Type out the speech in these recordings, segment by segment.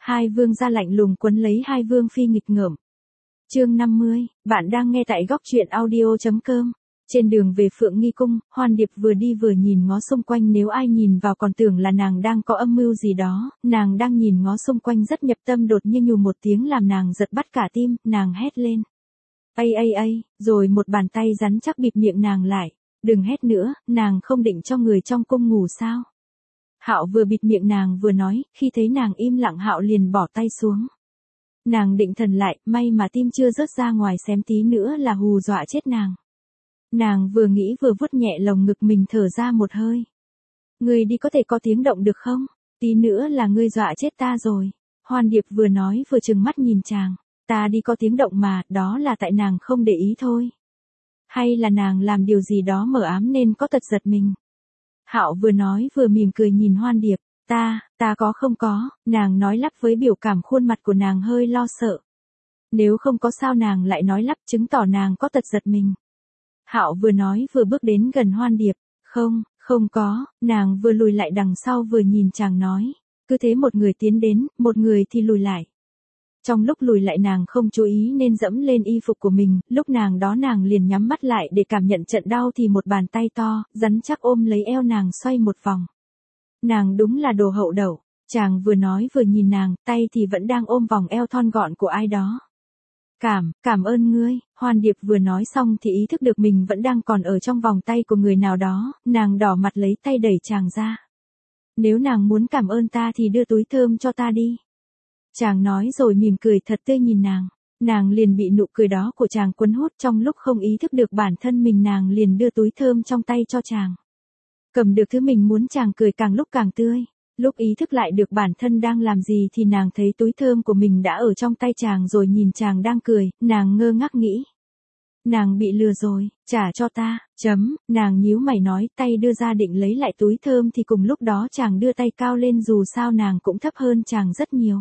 Hai vương gia lạnh lùng quấn lấy hai vương phi nghịch ngợm. Chương 50, bạn đang nghe tại góc truyện audio.com. Trên đường về Phượng Nghi Cung, Hoan Điệp vừa đi vừa nhìn ngó xung quanh, nếu ai nhìn vào còn tưởng là nàng đang có âm mưu gì đó, nàng đang nhìn ngó xung quanh rất nhập tâm, đột nhiên nhù một tiếng làm nàng giật bắt cả tim, nàng hét lên. Ây, rồi một bàn tay rắn chắc bịt miệng nàng lại. Đừng hét nữa, nàng không định cho người trong cung ngủ sao? Hạo vừa bịt miệng nàng vừa nói, khi thấy nàng im lặng Hạo liền bỏ tay xuống. Nàng định thần lại, may mà tim chưa rớt ra ngoài, xém tí nữa là hù dọa chết nàng. Nàng vừa nghĩ vừa vuốt nhẹ lồng ngực mình, thở ra một hơi. Ngươi đi có thể có tiếng động được không? Tí nữa là ngươi dọa chết ta rồi. Hoan Điệp vừa nói vừa trừng mắt nhìn chàng. Ta đi có tiếng động mà, đó là tại nàng không để ý thôi. Hay là nàng làm điều gì đó mờ ám nên có tật giật mình. Hạo vừa nói vừa mỉm cười nhìn Hoan Điệp. Ta có không có, nàng nói lắp với biểu cảm khuôn mặt của nàng hơi lo sợ. Nếu không có sao nàng lại nói lắp, chứng tỏ nàng có tật giật mình. Hạo vừa nói vừa bước đến gần Hoan Điệp. Không có, nàng vừa lùi lại đằng sau vừa nhìn chàng nói. Cứ thế một người tiến đến, một người thì lùi lại. Trong lúc lùi lại nàng không chú ý nên dẫm lên y phục của mình, lúc nàng đó nàng liền nhắm mắt lại để cảm nhận trận đau thì một bàn tay to, rắn chắc ôm lấy eo nàng xoay một vòng. Nàng đúng là đồ hậu đậu, chàng vừa nói vừa nhìn nàng, tay thì vẫn đang ôm vòng eo thon gọn của ai đó. Cảm ơn ngươi, Hoan Điệp vừa nói xong thì ý thức được mình vẫn đang còn ở trong vòng tay của người nào đó, nàng đỏ mặt lấy tay đẩy chàng ra. Nếu nàng muốn cảm ơn ta thì đưa túi thơm cho ta đi. Chàng nói rồi mỉm cười thật tươi nhìn nàng liền bị nụ cười đó của chàng cuốn hút, trong lúc không ý thức được bản thân mình nàng liền đưa túi thơm trong tay cho chàng. Cầm được thứ mình muốn chàng cười càng lúc càng tươi, lúc ý thức lại được bản thân đang làm gì thì nàng thấy túi thơm của mình đã ở trong tay chàng rồi, nhìn chàng đang cười, nàng ngơ ngác nghĩ. Nàng bị lừa rồi, trả cho ta, nàng nhíu mày nói, tay đưa ra định lấy lại túi thơm thì cùng lúc đó chàng đưa tay cao lên, dù sao nàng cũng thấp hơn chàng rất nhiều.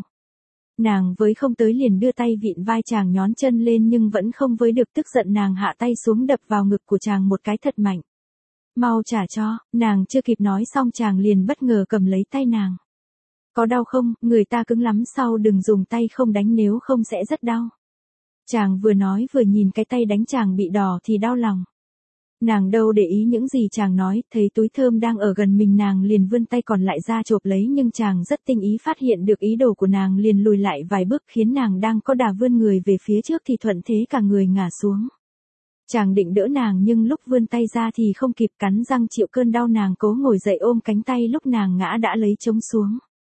Nàng với không tới liền đưa tay vịn vai chàng nhón chân lên nhưng vẫn không với được, tức giận nàng hạ tay xuống đập vào ngực của chàng một cái thật mạnh. Mau trả cho, nàng chưa kịp nói xong chàng liền bất ngờ cầm lấy tay nàng. Có đau không, người ta cứng lắm, sau đừng dùng tay không đánh nếu không sẽ rất đau. Chàng vừa nói vừa nhìn cái tay đánh chàng bị đỏ thì đau lòng. Nàng đâu để ý những gì chàng nói, thấy túi thơm đang ở gần mình nàng liền vươn tay còn lại ra chộp lấy, nhưng chàng rất tinh ý phát hiện được ý đồ của nàng liền lùi lại vài bước, khiến nàng đang có đà vươn người về phía trước thì thuận thế cả người ngả xuống. Chàng định đỡ nàng nhưng lúc vươn tay ra thì không kịp, cắn răng chịu cơn đau, nàng cố ngồi dậy ôm cánh tay, lúc nàng ngã đã lấy trống xuống.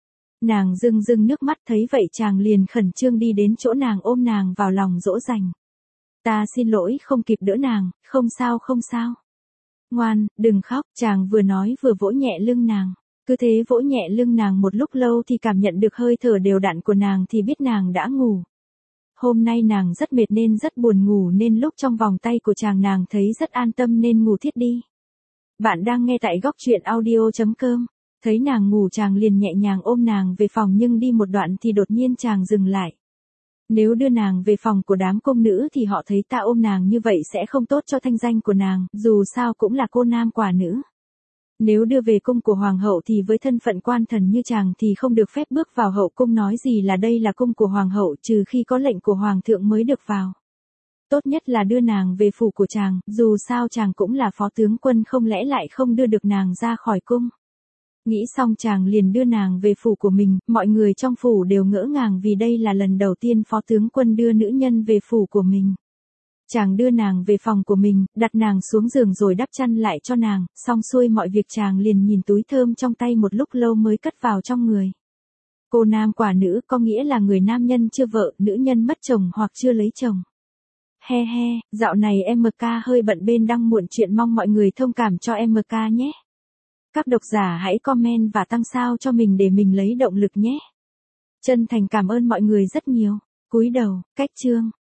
Nàng rưng nước mắt, thấy vậy chàng liền khẩn trương đi đến chỗ nàng ôm nàng vào lòng dỗ dành. Ta xin lỗi, không kịp đỡ nàng, không sao. Ngoan, đừng khóc, chàng vừa nói vừa vỗ nhẹ lưng nàng. Cứ thế vỗ nhẹ lưng nàng một lúc lâu thì cảm nhận được hơi thở đều đặn của nàng thì biết nàng đã ngủ. Hôm nay nàng rất mệt nên rất buồn ngủ, nên lúc trong vòng tay của chàng nàng thấy rất an tâm nên ngủ thiếp đi. Bạn đang nghe tại góc truyện audio.com. Thấy nàng ngủ chàng liền nhẹ nhàng ôm nàng về phòng, nhưng đi một đoạn thì đột nhiên chàng dừng lại. Nếu đưa nàng về phòng của đám cung nữ thì họ thấy ta ôm nàng như vậy sẽ không tốt cho thanh danh của nàng, dù sao cũng là cô nam quả nữ. Nếu đưa về cung của hoàng hậu thì với thân phận quan thần như chàng thì không được phép bước vào hậu cung, nói gì là đây là cung của hoàng hậu, trừ khi có lệnh của hoàng thượng mới được vào. Tốt nhất là đưa nàng về phủ của chàng, dù sao chàng cũng là phó tướng quân, không lẽ lại không đưa được nàng ra khỏi cung. Nghĩ xong chàng liền đưa nàng về phủ của mình, mọi người trong phủ đều ngỡ ngàng vì đây là lần đầu tiên phó tướng quân đưa nữ nhân về phủ của mình. Chàng đưa nàng về phòng của mình, đặt nàng xuống giường rồi đắp chăn lại cho nàng, xong xuôi mọi việc chàng liền nhìn túi thơm trong tay một lúc lâu mới cất vào trong người. Cô nam quả nữ có nghĩa là người nam nhân chưa vợ, nữ nhân mất chồng hoặc chưa lấy chồng. He, dạo này MK hơi bận bên đăng muộn chuyện, mong mọi người thông cảm cho MK nhé. Các độc giả hãy comment và tăng sao cho mình để mình lấy động lực nhé. Chân thành cảm ơn mọi người rất nhiều. Cúi đầu, cách chương.